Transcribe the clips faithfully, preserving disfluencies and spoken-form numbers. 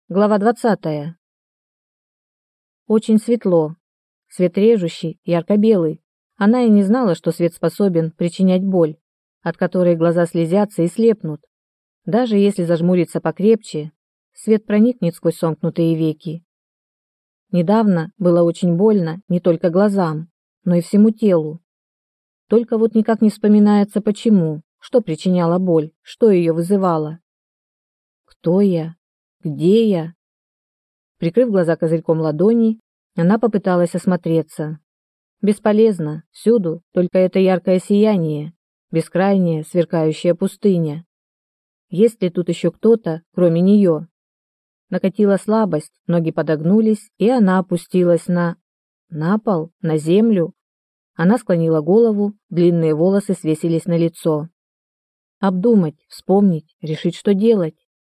Глава двадцатая. Очень светло. Свет режущий, ярко-белый. Она и не знала, что свет способен причинять боль, от которой глаза слезятся и слепнут. Даже если зажмуриться покрепче, свет проникнет сквозь сомкнутые веки. Недавно было очень больно не только глазам, но и всему телу. Только вот никак не вспоминается почему, что причиняло боль, что ее вызывало. Кто я? Где я? Прикрыв глаза козырьком ладони, она попыталась осмотреться. Бесполезно, всюду только это яркое сияние, бескрайняя сверкающая пустыня. Есть ли тут еще кто-то, кроме нее? Накатила слабость, ноги подогнулись, и она опустилась на... на пол, на землю. Она склонила голову, длинные волосы свесились на лицо. Обдумать, вспомнить, решить, что делать.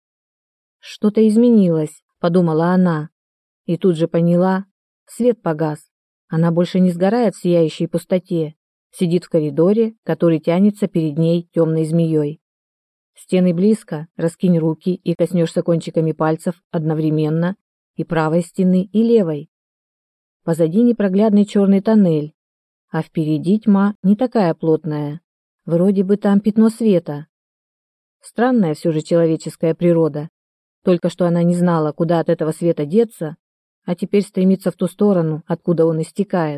Что-то изменилось, подумала она, и тут же поняла, свет погас. Она больше не сгорает в сияющей пустоте, сидит в коридоре, который тянется перед ней темной змеей. Стены близко, раскинь руки и коснешься кончиками пальцев одновременно и правой стены, и левой. Позади непроглядный черный тоннель, а впереди тьма не такая плотная, вроде бы там пятно света. Странная все же человеческая природа. Только что она не знала, куда от этого света деться, а теперь стремится в ту сторону, откуда он истекает.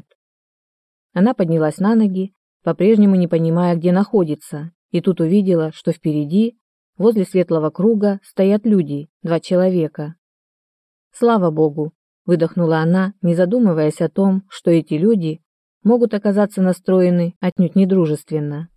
Она поднялась на ноги, по-прежнему не понимая, где находится, и тут увидела, что впереди, возле светлого круга, стоят люди, два человека. «Слава Богу!» – выдохнула она, не задумываясь о том, что эти люди могут оказаться настроены отнюдь недружественно.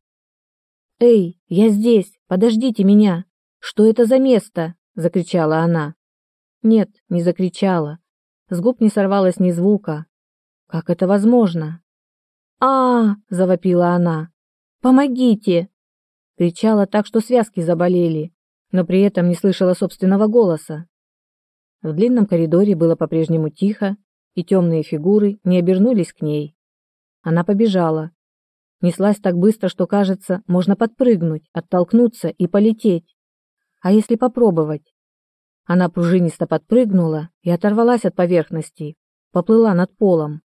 «Эй, я здесь! Подождите меня! Что это за место?» — закричала она. Нет, не закричала. С губ не сорвалось ни звука. Как это возможно? а, -а, -а завопила она. «Помогите!» Кричала так, что связки заболели, но при этом не слышала собственного голоса. В длинном коридоре было по-прежнему тихо, и темные фигуры не обернулись к ней. Она побежала. Неслась так быстро, что, кажется, можно подпрыгнуть, оттолкнуться и полететь. А если попробовать? Она пружинисто подпрыгнула и оторвалась от поверхности, поплыла над полом.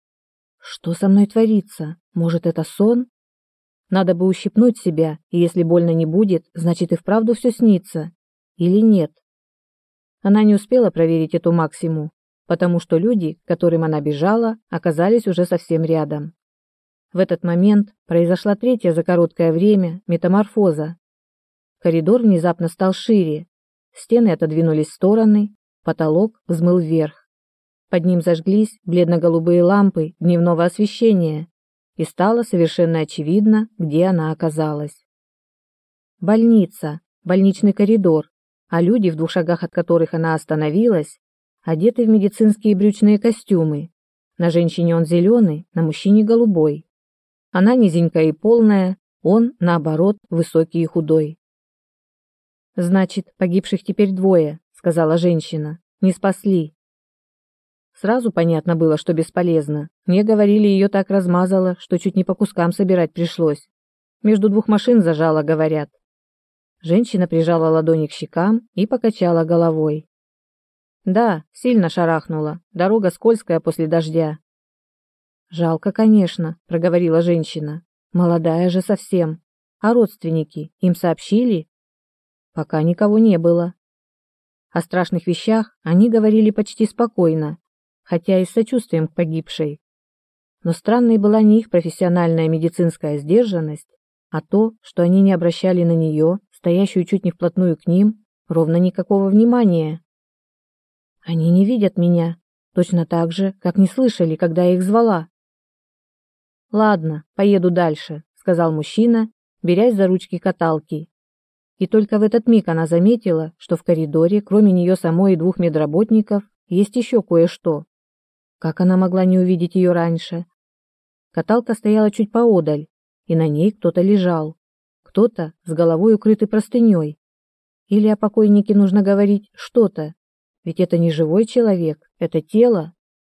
Что со мной творится? Может, это сон? Надо бы ущипнуть себя, и если больно не будет, значит и вправду все снится. Или нет? Она не успела проверить эту максиму, потому что люди, к которым она бежала, оказались уже совсем рядом. В этот момент произошла третья за короткое время метаморфоза. Коридор внезапно стал шире, стены отодвинулись в стороны, потолок взмыл вверх. Под ним зажглись бледно-голубые лампы дневного освещения, и стало совершенно очевидно, где она оказалась. Больница, больничный коридор, а люди, в двух шагах от которых она остановилась, одеты в медицинские брючные костюмы. На женщине он зеленый, на мужчине голубой. Она низенькая и полная, он, наоборот, высокий и худой. «Значит, погибших теперь двое», — сказала женщина. «Не спасли». Сразу понятно было, что бесполезно. Мне говорили, ее так размазало, что чуть не по кускам собирать пришлось. Между двух машин зажала, говорят. Женщина прижала ладони к щекам и покачала головой. «Да, сильно шарахнула. Дорога скользкая после дождя». «Жалко, конечно», — проговорила женщина. «Молодая же совсем. А родственники им сообщили?» «Пока никого не было». О страшных вещах они говорили почти спокойно, хотя и с сочувствием к погибшей. Но странной была не их профессиональная медицинская сдержанность, а то, что они не обращали на нее, стоящую чуть не вплотную к ним, ровно никакого внимания. «Они не видят меня, точно так же, как не слышали, когда я их звала». «Ладно, поеду дальше», — сказал мужчина, берясь за ручки каталки. И только в этот миг она заметила, что в коридоре, кроме нее самой и двух медработников, есть еще кое-что. Как она могла не увидеть ее раньше? Каталка стояла чуть поодаль, и на ней кто-то лежал. Кто-то с головой укрытый простыней. Или о покойнике нужно говорить что-то, ведь это не живой человек, это тело.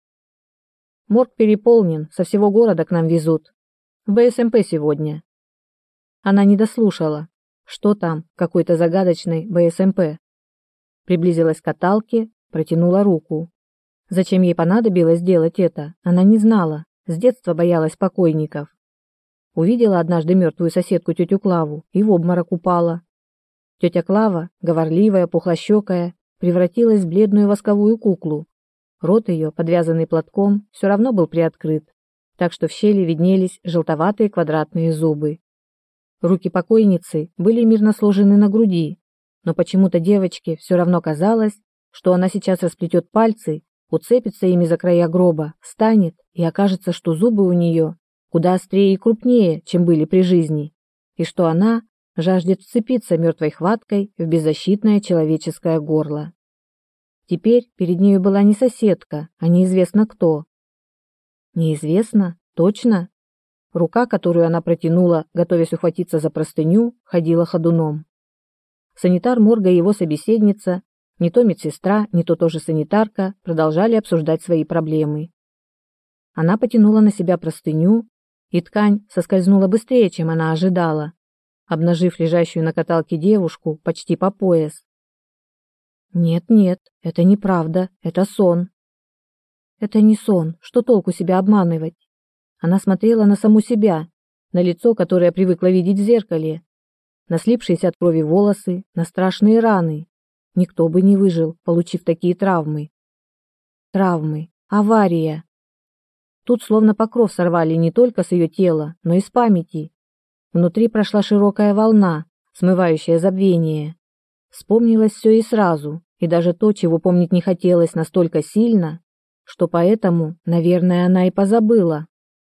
Морг переполнен, со всего города к нам везут. В бэ эс эм пэ сегодня. Она не дослушала. Что там, какой-то загадочный бэ эс эм пэ? приблизилась к каталке, протянула руку. Зачем ей понадобилось делать это, она не знала, с детства боялась покойников. Увидела однажды мертвую соседку тетю Клаву и в обморок упала. Тетя Клава, говорливая, пухлощекая, превратилась в бледную восковую куклу. Рот ее, подвязанный платком, все равно был приоткрыт, так что в щели виднелись желтоватые квадратные зубы. Руки покойницы были мирно сложены на груди, но почему-то девочке все равно казалось, что она сейчас расплетет пальцы, уцепится ими за края гроба, встанет, и окажется, что зубы у нее куда острее и крупнее, чем были при жизни, и что она жаждет вцепиться мертвой хваткой в беззащитное человеческое горло. Теперь перед нею была не соседка, а неизвестно кто. Неизвестно? Точно? Рука, которую она протянула, готовясь ухватиться за простыню, ходила ходуном. Санитар морга и его собеседница, не то медсестра, не то тоже санитарка, продолжали обсуждать свои проблемы. Она потянула на себя простыню, и ткань соскользнула быстрее, чем она ожидала, обнажив лежащую на каталке девушку почти по пояс. Нет-нет, это неправда, это сон. Это не сон, что толку себя обманывать? Она смотрела на саму себя, на лицо, которое привыкла видеть в зеркале, на слипшиеся от крови волосы, на страшные раны. Никто бы не выжил, получив такие травмы. Травмы, авария. Тут словно покров сорвали не только с ее тела, но и с памяти. Внутри прошла широкая волна, смывающая забвение. Вспомнилось все и сразу, и даже то, чего помнить не хотелось настолько сильно, что поэтому, наверное, она и позабыла.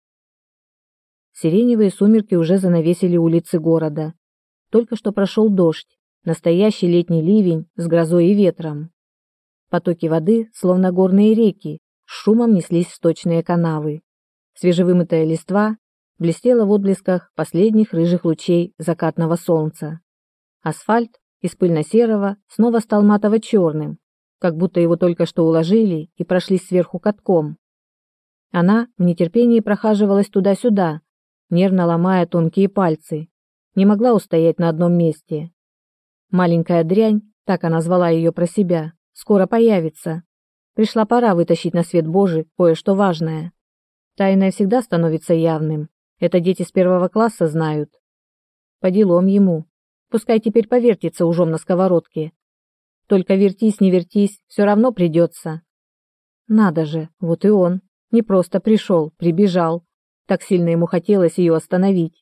Сиреневые сумерки уже занавесили улицы города. Только что прошел дождь, настоящий летний ливень с грозой и ветром. Потоки воды, словно горные реки, с шумом неслись в сточные канавы. Свежевымытая листва блестела в отблесках последних рыжих лучей закатного солнца. Асфальт из пыльно-серого снова стал матово-черным, как будто его только что уложили и прошлись сверху катком. Она в нетерпении прохаживалась туда-сюда, нервно ломая тонкие пальцы, не могла устоять на одном месте. Маленькая дрянь, так она звала ее про себя, скоро появится. Пришла пора вытащить на свет Божий кое-что важное. Тайное всегда становится явным. Это дети с первого класса знают. По делам ему. Пускай теперь повертится ужом на сковородке. Только вертись, не вертись, все равно придется. Надо же, вот и он. Не просто пришел, прибежал. Так сильно ему хотелось ее остановить.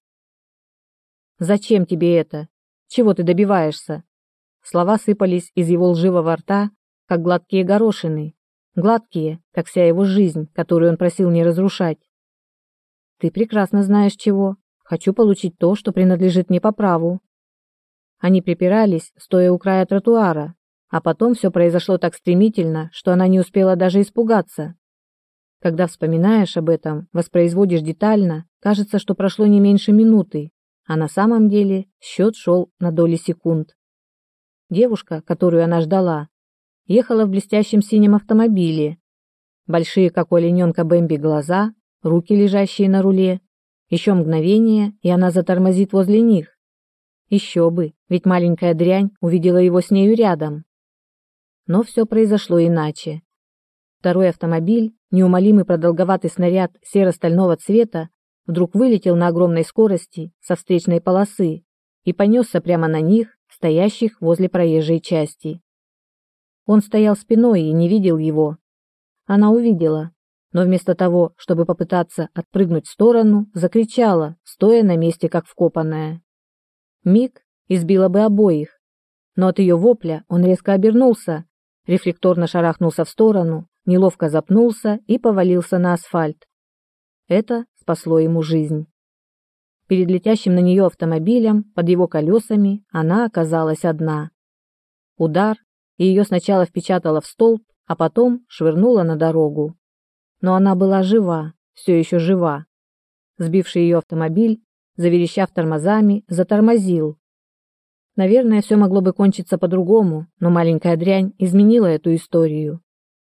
«Зачем тебе это? Чего ты добиваешься?» Слова сыпались из его лживого рта, как гладкие горошины. Гладкие, как вся его жизнь, которую он просил не разрушать. «Ты прекрасно знаешь чего. Хочу получить то, что принадлежит мне по праву». Они припирались, стоя у края тротуара, а потом все произошло так стремительно, что она не успела даже испугаться. Когда вспоминаешь об этом, воспроизводишь детально, кажется, что прошло не меньше минуты, а на самом деле счет шел на доли секунд. Девушка, которую она ждала, ехала в блестящем синем автомобиле. Большие, как у олененка Бэмби, глаза, руки, лежащие на руле. Еще мгновение, и она затормозит возле них. Еще бы, ведь маленькая дрянь увидела его с нею рядом. Но все произошло иначе. Второй автомобиль, неумолимый продолговатый снаряд серо-стального цвета, вдруг вылетел на огромной скорости со встречной полосы и понесся прямо на них, стоящих возле проезжей части. Он стоял спиной и не видел его. Она увидела, но вместо того, чтобы попытаться отпрыгнуть в сторону, закричала, стоя на месте как вкопанная. Миг избила бы обоих, но от ее вопля он резко обернулся, рефлекторно шарахнулся в сторону, неловко запнулся и повалился на асфальт. Это спасло ему жизнь. Перед летящим на нее автомобилем, под его колесами, она оказалась одна. Удар, и ее сначала впечатало в столб, а потом швырнуло на дорогу. Но она была жива, все еще жива. Сбивший ее автомобиль, заверещав тормозами, затормозил. Наверное, все могло бы кончиться по-другому, но маленькая дрянь изменила эту историю.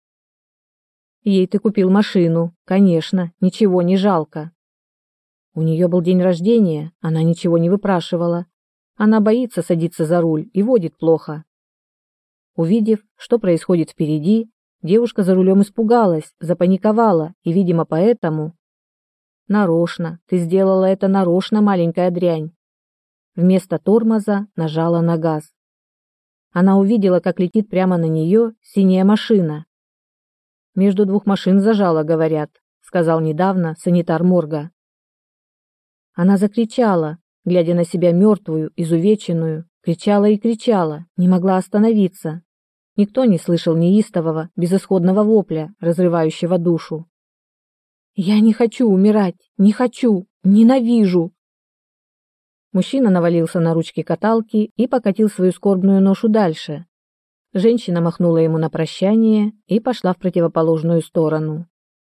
Ей ты купил машину, конечно, ничего не жалко. У нее был день рождения, она ничего не выпрашивала. Она боится садиться за руль и водит плохо. Увидев, что происходит впереди, девушка за рулем испугалась, запаниковала, и, видимо, поэтому... Нарочно, ты сделала это нарочно, маленькая дрянь. Вместо тормоза нажала на газ. Она увидела, как летит прямо на нее синяя машина. «Между двух машин зажала, говорят», — сказал недавно санитар морга. Она закричала, глядя на себя мертвую, изувеченную, кричала и кричала, не могла остановиться. Никто не слышал неистового, безысходного вопля, разрывающего душу. «Я не хочу умирать, не хочу, ненавижу!» Мужчина навалился на ручки каталки и покатил свою скорбную ношу дальше. Женщина махнула ему на прощание и пошла в противоположную сторону.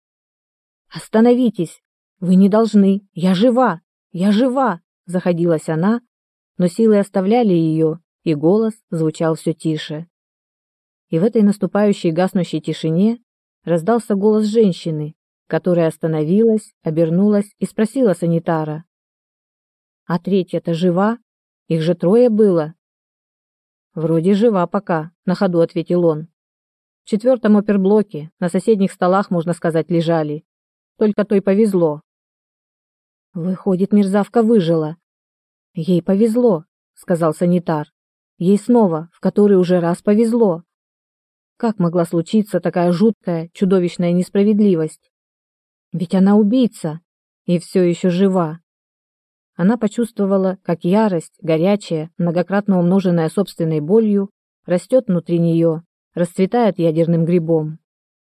«Остановитесь! Вы не должны! Я жива! Я жива!» — заходилась она, но силы оставляли ее, и голос звучал все тише. И в этой наступающей гаснущей тишине раздался голос женщины, которая остановилась, обернулась и спросила санитара: «А третья-то жива? Их же трое было». «Вроде жива пока», — на ходу ответил он. «В четвертом оперблоке, на соседних столах, можно сказать, лежали. Только той повезло». «Выходит, мерзавка выжила». «Ей повезло», — сказал санитар. «Ей снова, в который уже раз повезло». Как могла случиться такая жуткая, чудовищная несправедливость? Ведь она убийца и все еще жива. Она почувствовала, как ярость, горячая, многократно умноженная собственной болью, растет внутри нее, расцветает ядерным грибом.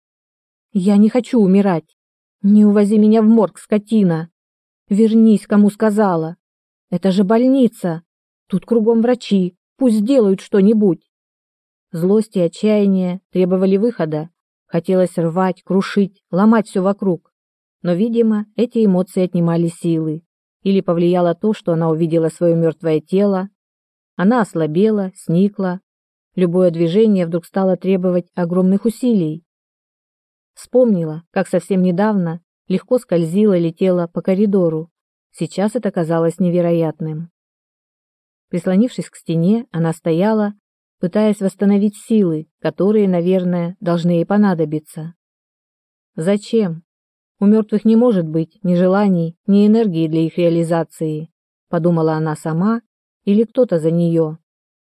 «Я не хочу умирать. Не увози меня в морг, скотина. Вернись, кому сказала. Это же больница. Тут кругом врачи. Пусть сделают что-нибудь». Злость и отчаяние требовали выхода. Хотелось рвать, крушить, ломать все вокруг. Но, видимо, эти эмоции отнимали силы. Или повлияло то, что она увидела свое мертвое тело. Она ослабела, сникла. Любое движение вдруг стало требовать огромных усилий. Вспомнила, как совсем недавно легко скользила, летела по коридору. Сейчас это казалось невероятным. Прислонившись к стене, она стояла, пытаясь восстановить силы, которые, наверное, должны ей понадобиться. Зачем? У мертвых не может быть ни желаний, ни энергии для их реализации, подумала она сама или кто-то за нее.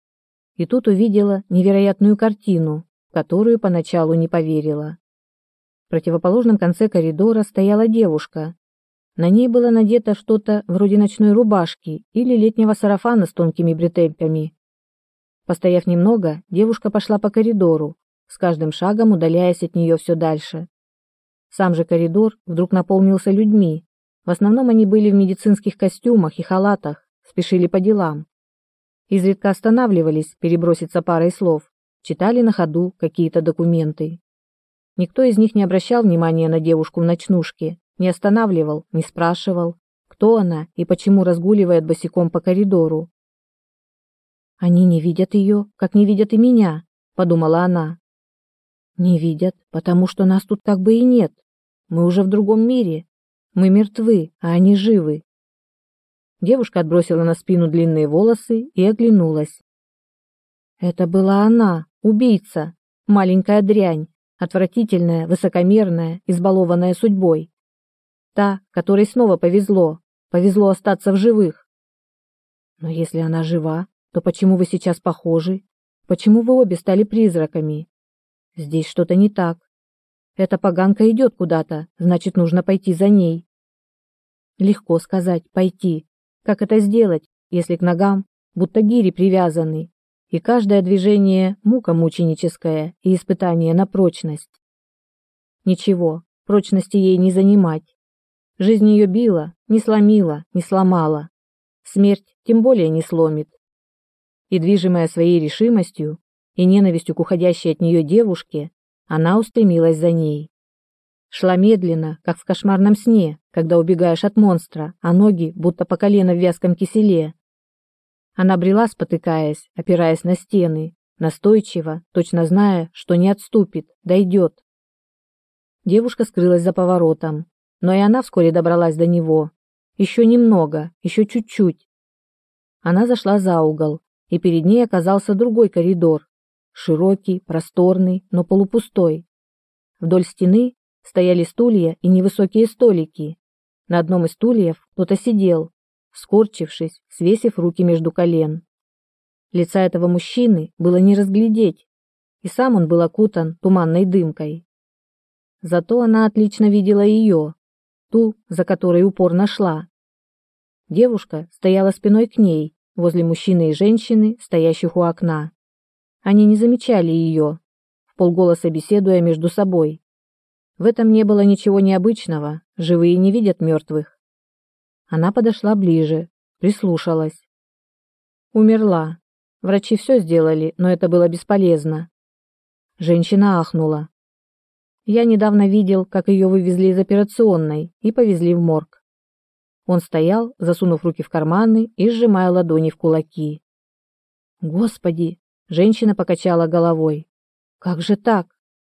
И тут увидела невероятную картину, в которую поначалу не поверила. В противоположном конце коридора стояла девушка. На ней было надето что-то вроде ночной рубашки или летнего сарафана с тонкими бретельками. Постояв немного, девушка пошла по коридору, с каждым шагом удаляясь от нее все дальше. Сам же коридор вдруг наполнился людьми. В основном они были в медицинских костюмах и халатах, спешили по делам. Изредка останавливались переброситься парой слов, читали на ходу какие-то документы. Никто из них не обращал внимания на девушку в ночнушке, не останавливал, не спрашивал, кто она и почему разгуливает босиком по коридору. «Они не видят ее, как не видят и меня», — подумала она. «Не видят, потому что нас тут как бы и нет. Мы уже в другом мире. Мы мертвы, а они живы». Девушка отбросила на спину длинные волосы и оглянулась. Это была она, убийца, маленькая дрянь, отвратительная, высокомерная, избалованная судьбой. Та, которой снова повезло, повезло остаться в живых. Но если она жива, то почему вы сейчас похожи? Почему вы обе стали призраками? Здесь что-то не так. Эта поганка идет куда-то, значит, нужно пойти за ней. Легко сказать «пойти». Как это сделать, если к ногам будто гири привязаны, и каждое движение мука мученическая и испытание на прочность? Ничего, прочности ей не занимать. Жизнь ее била, не сломила, не сломала. Смерть тем более не сломит. И, движимая своей решимостью и ненавистью к уходящей от нее девушке, она устремилась за ней. Шла медленно, как в кошмарном сне, когда убегаешь от монстра, а ноги будто по колено в вязком киселе. Она брела, спотыкаясь, опираясь на стены, настойчиво, точно зная, что не отступит, дойдет. Девушка скрылась за поворотом, но и она вскоре добралась до него. Еще немного, еще чуть-чуть. Она зашла за угол, и перед ней оказался другой коридор, широкий, просторный, но полупустой. Вдоль стены стояли стулья и невысокие столики. На одном из стульев кто-то сидел, скорчившись, свесив руки между колен. Лица этого мужчины было не разглядеть, и сам он был окутан туманной дымкой. Зато она отлично видела ее, ту, за которой упорно шла. Девушка стояла спиной к ней, возле мужчины и женщины, стоящих у окна. Они не замечали ее, вполголоса беседуя между собой. В этом не было ничего необычного, живые не видят мертвых. Она подошла ближе, прислушалась. Умерла. Врачи все сделали, но это было бесполезно. Женщина ахнула. Я недавно видел, как ее вывезли из операционной и повезли в морг. Он стоял, засунув руки в карманы и сжимая ладони в кулаки. Господи, женщина покачала головой. Как же так?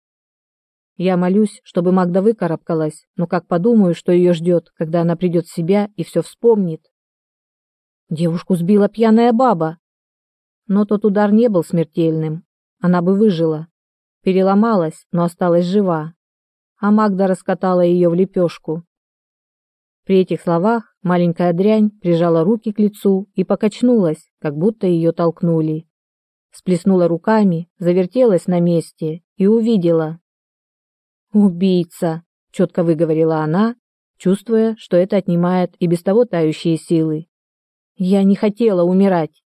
Я молюсь, чтобы Магда выкарабкалась, но как подумаю, что ее ждет, когда она придет в себя и все вспомнит. Девушку сбила пьяная баба. Но тот удар не был смертельным. Она бы выжила. Переломалась, но осталась жива. А Магда раскатала ее в лепешку. При этих словах маленькая дрянь прижала руки к лицу и покачнулась, как будто ее толкнули. Сплеснула руками, завертелась на месте и увидела. «Убийца!» — четко выговорила она, чувствуя, что это отнимает и без того тающие силы. «Я не хотела умирать».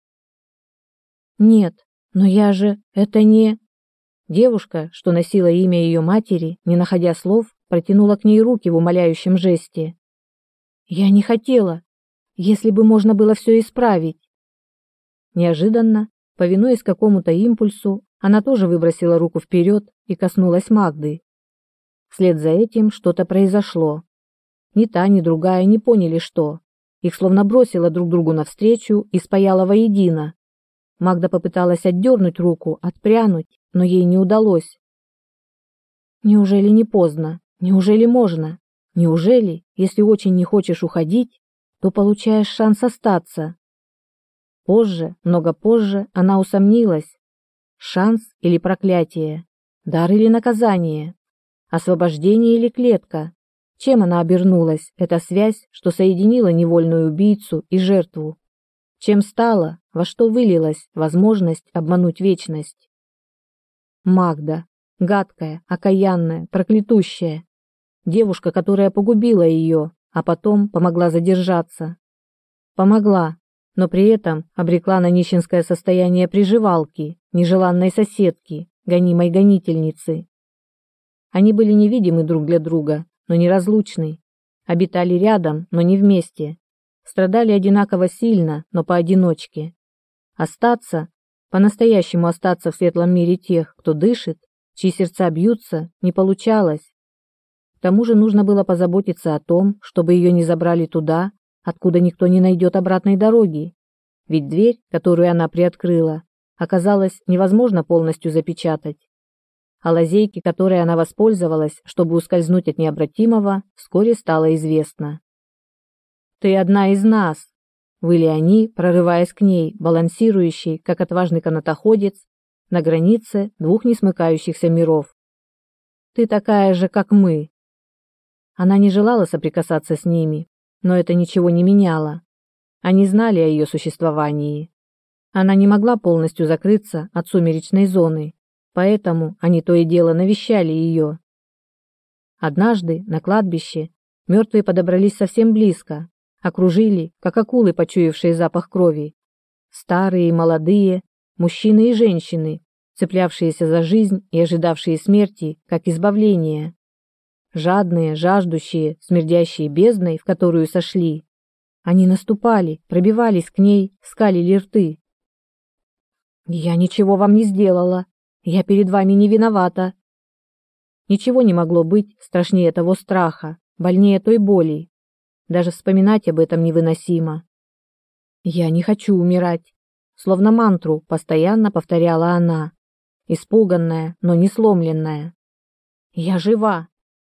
«Нет, но я же... это не...» Девушка, что носила имя ее матери, не находя слов, протянула к ней руки в умоляющем жесте. «Я не хотела. Если бы можно было все исправить». Неожиданно, повинуясь какому-то импульсу, она тоже выбросила руку вперед и коснулась Магды. Вслед за этим что-то произошло. Ни та, ни другая не поняли, что. Их словно бросило друг другу навстречу и спаяло воедино. Магда попыталась отдернуть руку, отпрянуть, но ей не удалось. Неужели не поздно? Неужели можно? Неужели, если очень не хочешь уходить, то получаешь шанс остаться? Позже, много позже, она усомнилась. Шанс или проклятие? Дар или наказание? Освобождение или клетка? Чем она обернулась, эта связь, что соединила невольную убийцу и жертву? Чем стала, во что вылилась возможность обмануть вечность? Магда, гадкая, окаянная, проклятущая. Девушка, которая погубила ее, а потом помогла задержаться. Помогла, но при этом обрекла на нищенское состояние приживалки, нежеланной соседки, гонимой гонительницы. Они были невидимы друг для друга, но неразлучны. Обитали рядом, но не вместе. Страдали одинаково сильно, но поодиночке. Остаться, по-настоящему остаться в светлом мире тех, кто дышит, чьи сердца бьются, не получалось. К тому же нужно было позаботиться о том, чтобы ее не забрали туда, откуда никто не найдет обратной дороги. Ведь дверь, которую она приоткрыла, оказалось невозможно полностью запечатать. О лазейке, которой она воспользовалась, чтобы ускользнуть от необратимого, вскоре стало известно. «Ты одна из нас!» — выли они, прорываясь к ней, балансирующей, как отважный канатоходец, на границе двух несмыкающихся миров. «Ты такая же, как мы!» Она не желала соприкасаться с ними, но это ничего не меняло. Они знали о ее существовании. Она не могла полностью закрыться от сумеречной зоны, поэтому они то и дело навещали ее. Однажды на кладбище мертвые подобрались совсем близко, окружили, как акулы, почуявшие запах крови. Старые и молодые, мужчины и женщины, цеплявшиеся за жизнь и ожидавшие смерти, как избавления. Жадные, жаждущие, смердящие бездной, в которую сошли. Они наступали, пробивались к ней, скалили рты. «Я ничего вам не сделала. Я перед вами не виновата». Ничего не могло быть страшнее того страха, больнее той боли. Даже вспоминать об этом невыносимо. «Я не хочу умирать», словно мантру постоянно повторяла она, испуганная, но не сломленная. «Я жива».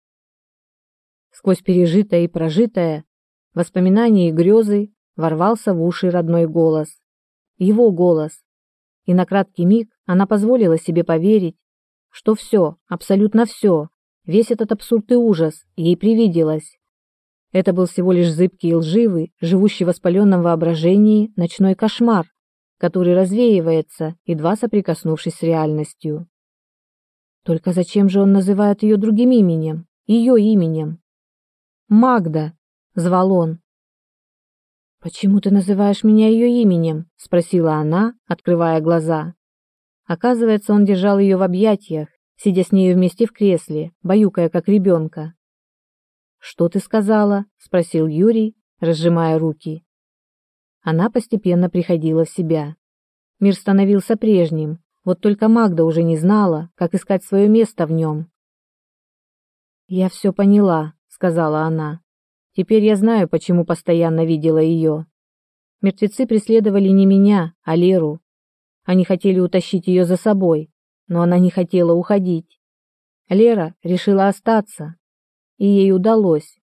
Сквозь пережитое и прожитое, воспоминания и грезы ворвался в уши родной голос. Его голос. И на краткий миг Она позволила себе поверить, что все, абсолютно все, весь этот абсурд и ужас ей привиделось. Это был всего лишь зыбкий и лживый, живущий в воспаленном воображении ночной кошмар, который развеивается, едва соприкоснувшись с реальностью. Только зачем же он называет ее другим именем, ее именем? «Магда!» — звал он. «Почему ты называешь меня ее именем?» — спросила она, открывая глаза. Оказывается, он держал ее в объятиях, сидя с нею вместе в кресле, баюкая как ребенка. «Что ты сказала?» — спросил Юрий, разжимая руки. Она постепенно приходила в себя. Мир становился прежним, вот только Магда уже не знала, как искать свое место в нем. «Я все поняла», — сказала она. «Теперь я знаю, почему постоянно видела ее. Мертвецы преследовали не меня, а Леру. Они хотели утащить ее за собой, но она не хотела уходить. Лера решила остаться, и ей удалось.